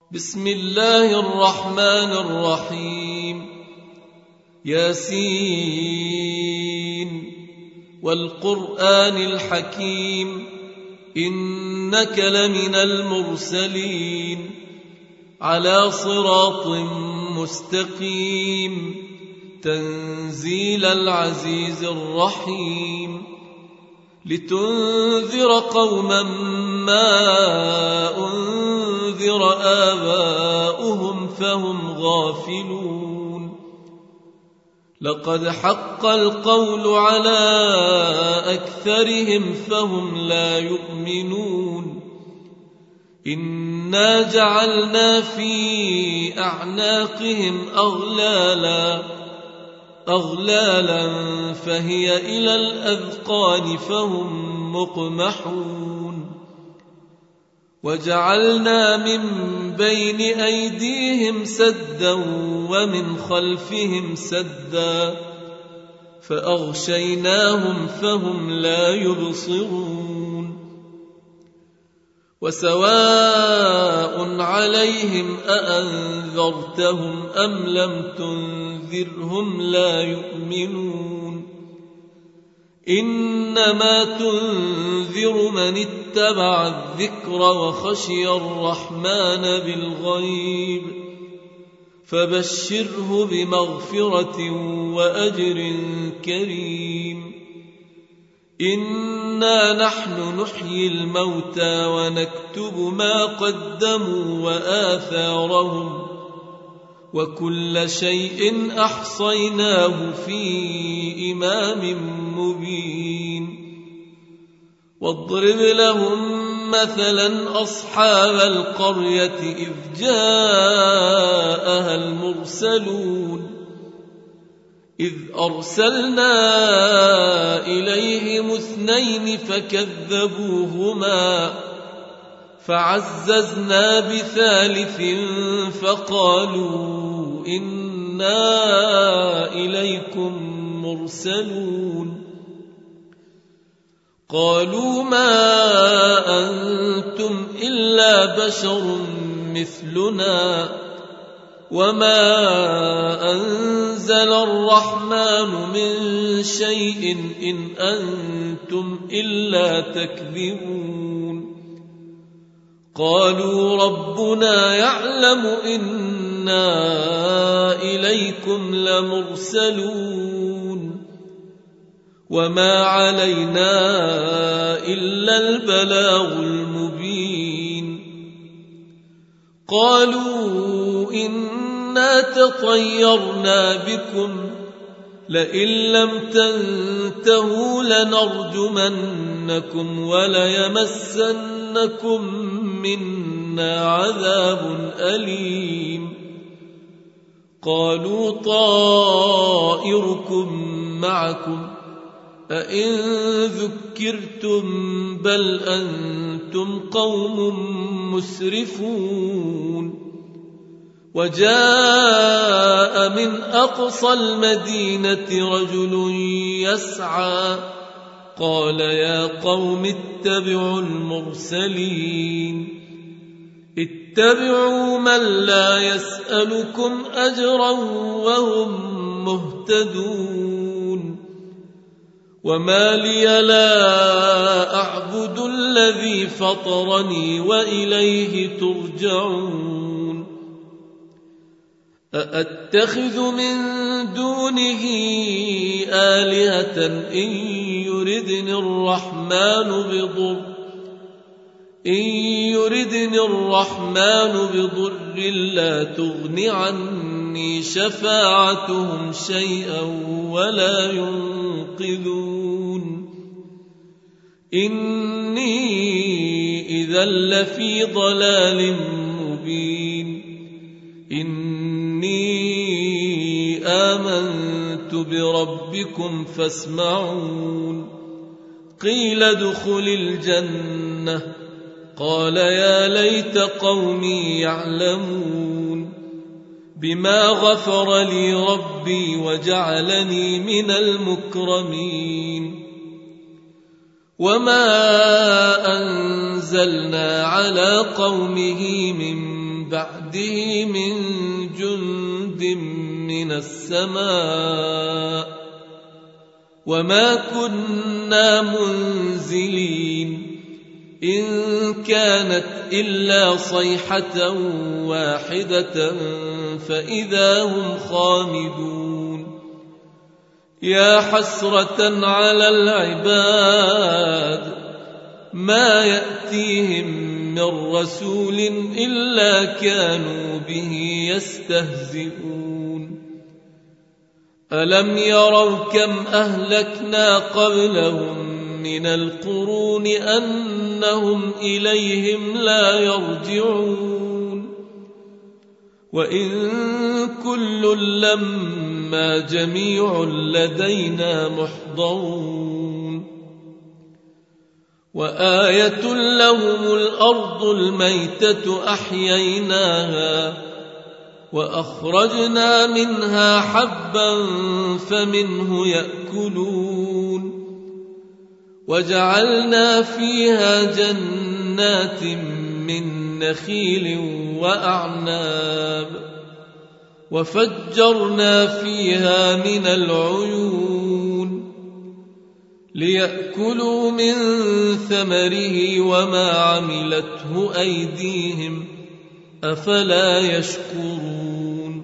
بسم الله الرحمن الرحيم. ياسين والقرآن الحكيم إنك لمن المرسلين على صراط مستقيم تنزيل العزيز الرحيم لتنذر قوما ما أنذر آباؤهم فهم غافلون. لقد حق القول على أكثرهم فهم لا يؤمنون. إنا جعلنا في أعناقهم أغلالا فهي إلى الأذقان فهم مقمحون. وجعلنا من بين أيديهم سدا ومن خلفهم سدا فأغشيناهم فهم لا يبصرون. وسواء عليهم أأنذرتهم أم لم تنذرهم لا يؤمنون. إنما تنذر من اتبع الذكر وخشي الرحمن بالغيب فبشره بمغفرة وأجر كريم. إنا نحن نحيي الموتى ونكتب ما قدموا وآثارهم وكل شيء أحصيناه في إمام مبين. واضرب لهم مثلا أصحاب القرية إذ جاءها المرسلون إذ أرسلنا إليهم 2 فكذبوهما فعززنا ب3 فقالوا إنا إليكم مرسلون. قالوا ما أنتم إلا بشر مثلنا وما أنزل الرحمن من شيء إن أنتم إلا تكذبون. قالوا ربنا يعلم إنا إليكم لمرسلون وما علينا إلا البلاغ المبين. قالوا إنا تطيرنا بكم لئن لم تنتهوا لنرجمنكم وليمسنكم منا عذاب أليم. قالوا طائركم معكم أئن ذكرتم بل أنتم قوم مسرفون. وجاء من أقصى المدينة رجل يسعى قال يا قوم اتبعوا المرسلين اتبعوا من لا يسألكم أجرا وهم مهتدون. وما لي لا أعبد الذي فطرني وإليه ترجعون. أأتخذ من دونه آلهة إن يردني الرحمن بضر لا تغن عني شفاعتهم شيئا ولا ينقذون. إني إذا لفي ضلال مبين. إني آمنت بربكم فاسمعون. قيل ادخل الجنة قال يا ليت قومي يعلمون بما غفر لي ربي وجعلني من المكرمين. وما أنزلنا على قومه من بعده من جند من السماء وما كنا منزلين إن كانت إلا صيحة واحدة فإذا هم خامدون يا حسرة على العباد ما يأتيهم من رسول إلا كانوا به يستهزئون ألم يروا كم أهلكنا قبلهم من القرون أنهم إليهم لا يرجعون وإن كل لما جميع لدينا محضرون وآية لهم الأرض الميتة أحييناها وأخرجنا منها حبا فمنه يأكلون وجعلنا فيها جنات من نخيل وأعناب وفجرنا فيها من العيون ليأكلوا من ثمره وما عملته أيديهم أفلا يشكرون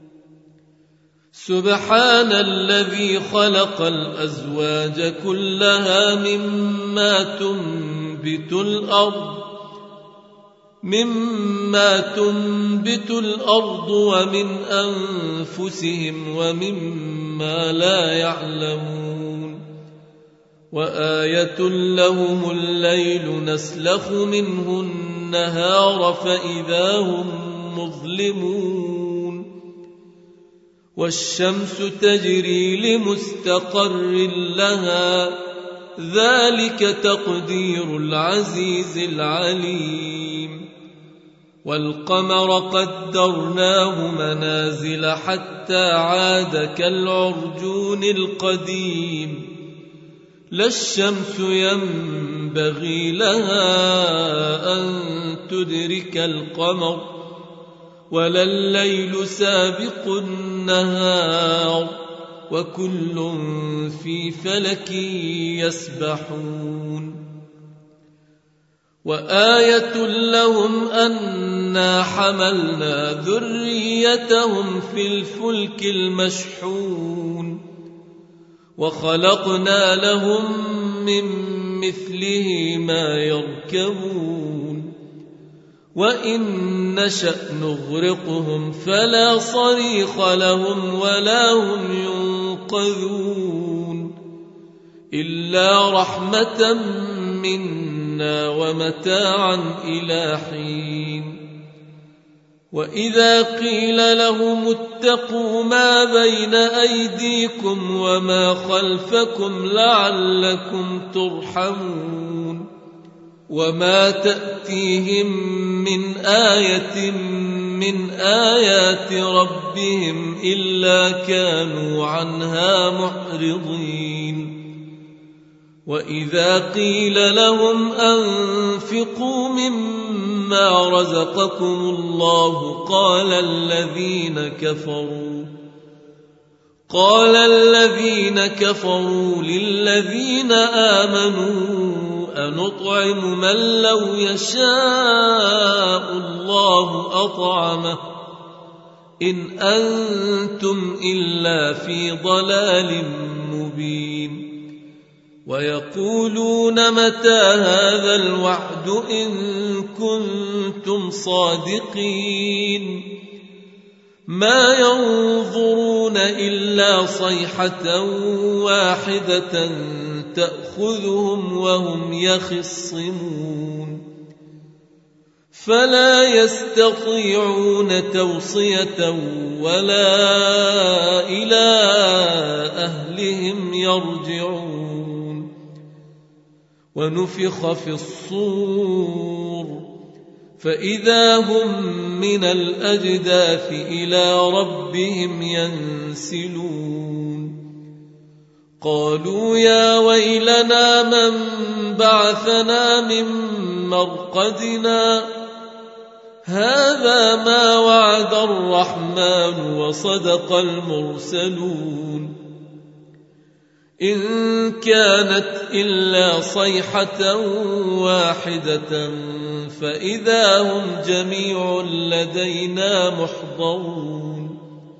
سبحان الذي خلق الأزواج كلها مما تنبت الأرض ومن أنفسهم ومما لا يعلمون وآية لهم الليل نسلخ منه النهار فإذا هم مظلمون والشمس تجري لمستقر لها ذلك تقدير العزيز العليم والقمر قدرناه منازل حتى عاد كالعرجون القديم لا الشمس ينبغي لها أن تدرك القمر ولا الليل سابق النهار وكل في فلك يسبحون وآية لهم أنا حملنا ذريتهم في الفلك المشحون وخلقنا لهم من مثله ما يركبون وإن نشأ نغرقهم فلا صريخ لهم ولا هم ينقذون إلا رحمة منا ومتاعا إلى حين وإذا قيل لهم اتقوا ما بين أيديكم وما خلفكم لعلكم ترحمون وما تأتيهم من آية من آيات ربهم إلا كانوا عنها معرضين وإذا قيل لهم أنفقوا مما رزقكم الله قال الذين كفروا للذين آمنوا أنطعم من لو يشاء الله أطعمه إن أنتم إلا في ضلال مبين ويقولون متى هذا الوعد إن كنتم صادقين ما ينظرون إلا صيحة واحدة تأخذهم وهم يخصمون فلا يستطيعون توصية ولا إلى أهلهم يرجعون ونفخ في الصور فإذا هم من الأجداث إلى ربهم ينسلون قالوا يا ويلنا من بعثنا من مرقدنا هذا ما وعد الرحمن وصدق المرسلون إن كانت إلا صيحة واحدة فإذا هم جميع لدينا محضرون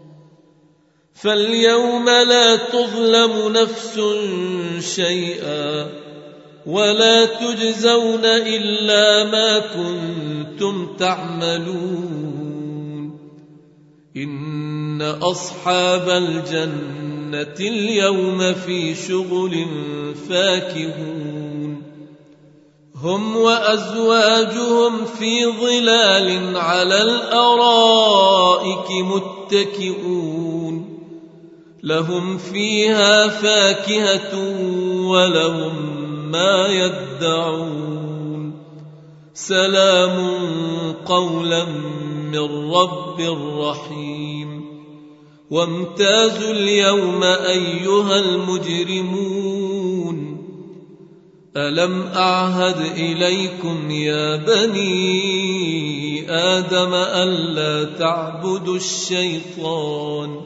فاليوم لا تظلم نفس شيئا ولا تجزون إلا ما كنتم تعملون إن أصحاب الجنة اليوم في شغل فاكهون هم وأزواجهم في ظلال على الأرائك متكئون لهم فيها فاكهة ولهم ما يدعون سلام قولا من رب رحيم وامتازوا اليوم أيها المجرمون ألم أعهد إليكم يا بني آدم ألا تعبدوا الشيطان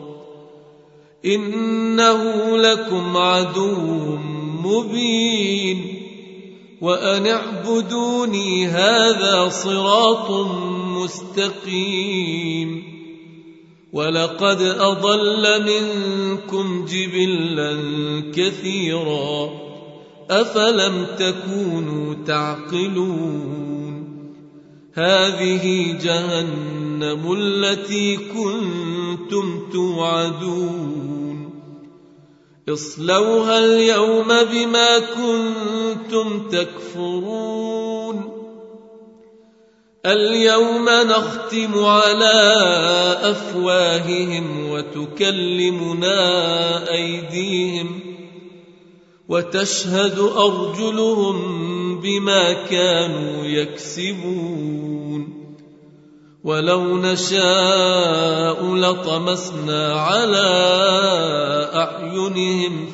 إنه لكم عدو مبين وأن اعبدوني هذا صراط مستقيم ولقد أضل منكم جبلا كثيرا أفلم تكونوا تعقلون هذه جهنم التي كنتم توعدون اصلوها اليوم بما كنتم تكفرون اليوم نختم على أفواههم وتكلمنا أيديهم وتشهد أرجلهم بما كانوا يكسبون ولو نشاء لطمسنا على أعينهم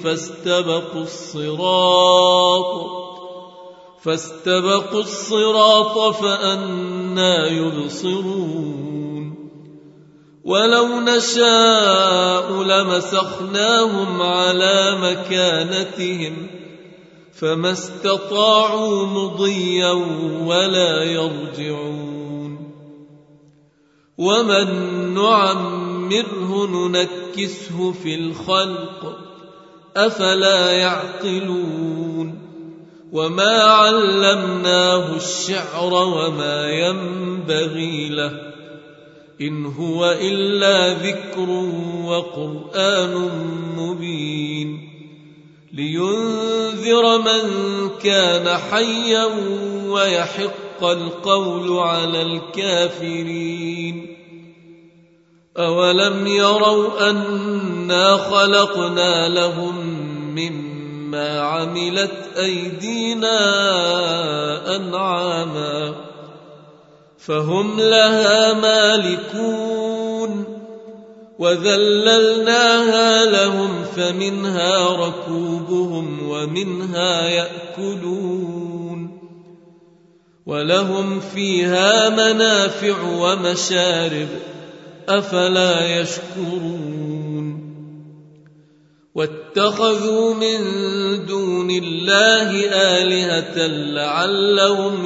فاستبقوا الصراط فأنى يبصرون ولو نشاء لمسخناهم على مكانتهم فما استطاعوا مضيا ولا يرجعون ومن نعمره ننكسه في الخلق أفلا يعقلون وما علمناه الشعر وما ينبغي له إن هو إلا ذكر وقرآن مبين لينذر من كان حيا ويحق القول على الكافرين أولم يروا أنا خلقنا لهم مما عملت أيدينا أنعاما فهم لها مالكون وذللناها لهم فمنها ركوبهم ومنها يأكلون ولهم فيها منافع ومشارب أفلا يشكرون واتخذوا من دون الله آلهة لعلهم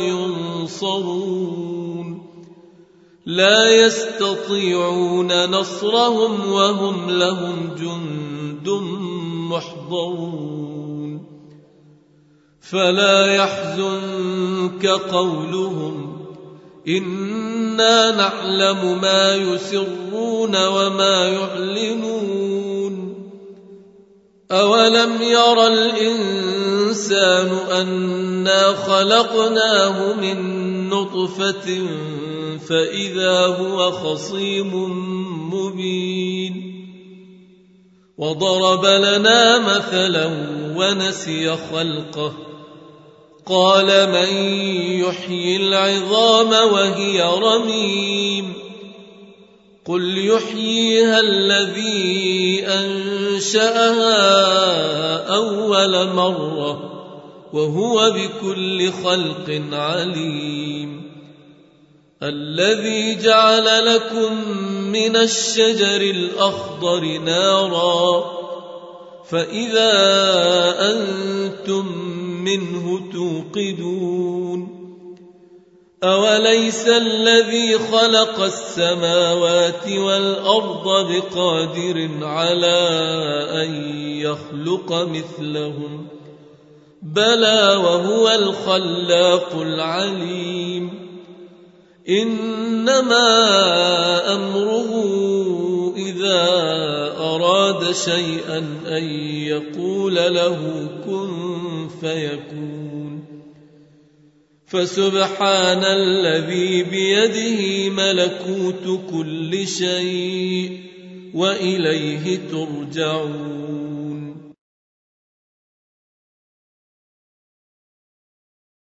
ينصرون لا يستطيعون نصرهم وهم لهم جند محضرون فلا يحزنك قولهم إنا نعلم ما يسرون وما يعلنون أولم ير الإنسان أنا خلقناه من نطفة فإذا هو خصيم مبين وضرب لنا مثلا ونسي خلقه قال من يحيي العظام وهي رميم قل يحييها الذي أنشأها أول مرة وهو بكل خلق عليم الذي جعل لكم من الشجر الأخضر نارا فإذا أنتم منه توقدون أوليس الذي خلق السماوات والأرض بقادر على أن يخلق مثلهم بلى وهو الخلاق العليم إنما أمره إذا أراد شيئا أن يقول له كن فيكون فسبحان الذي بيده ملكوت كل شيء وإليه ترجعون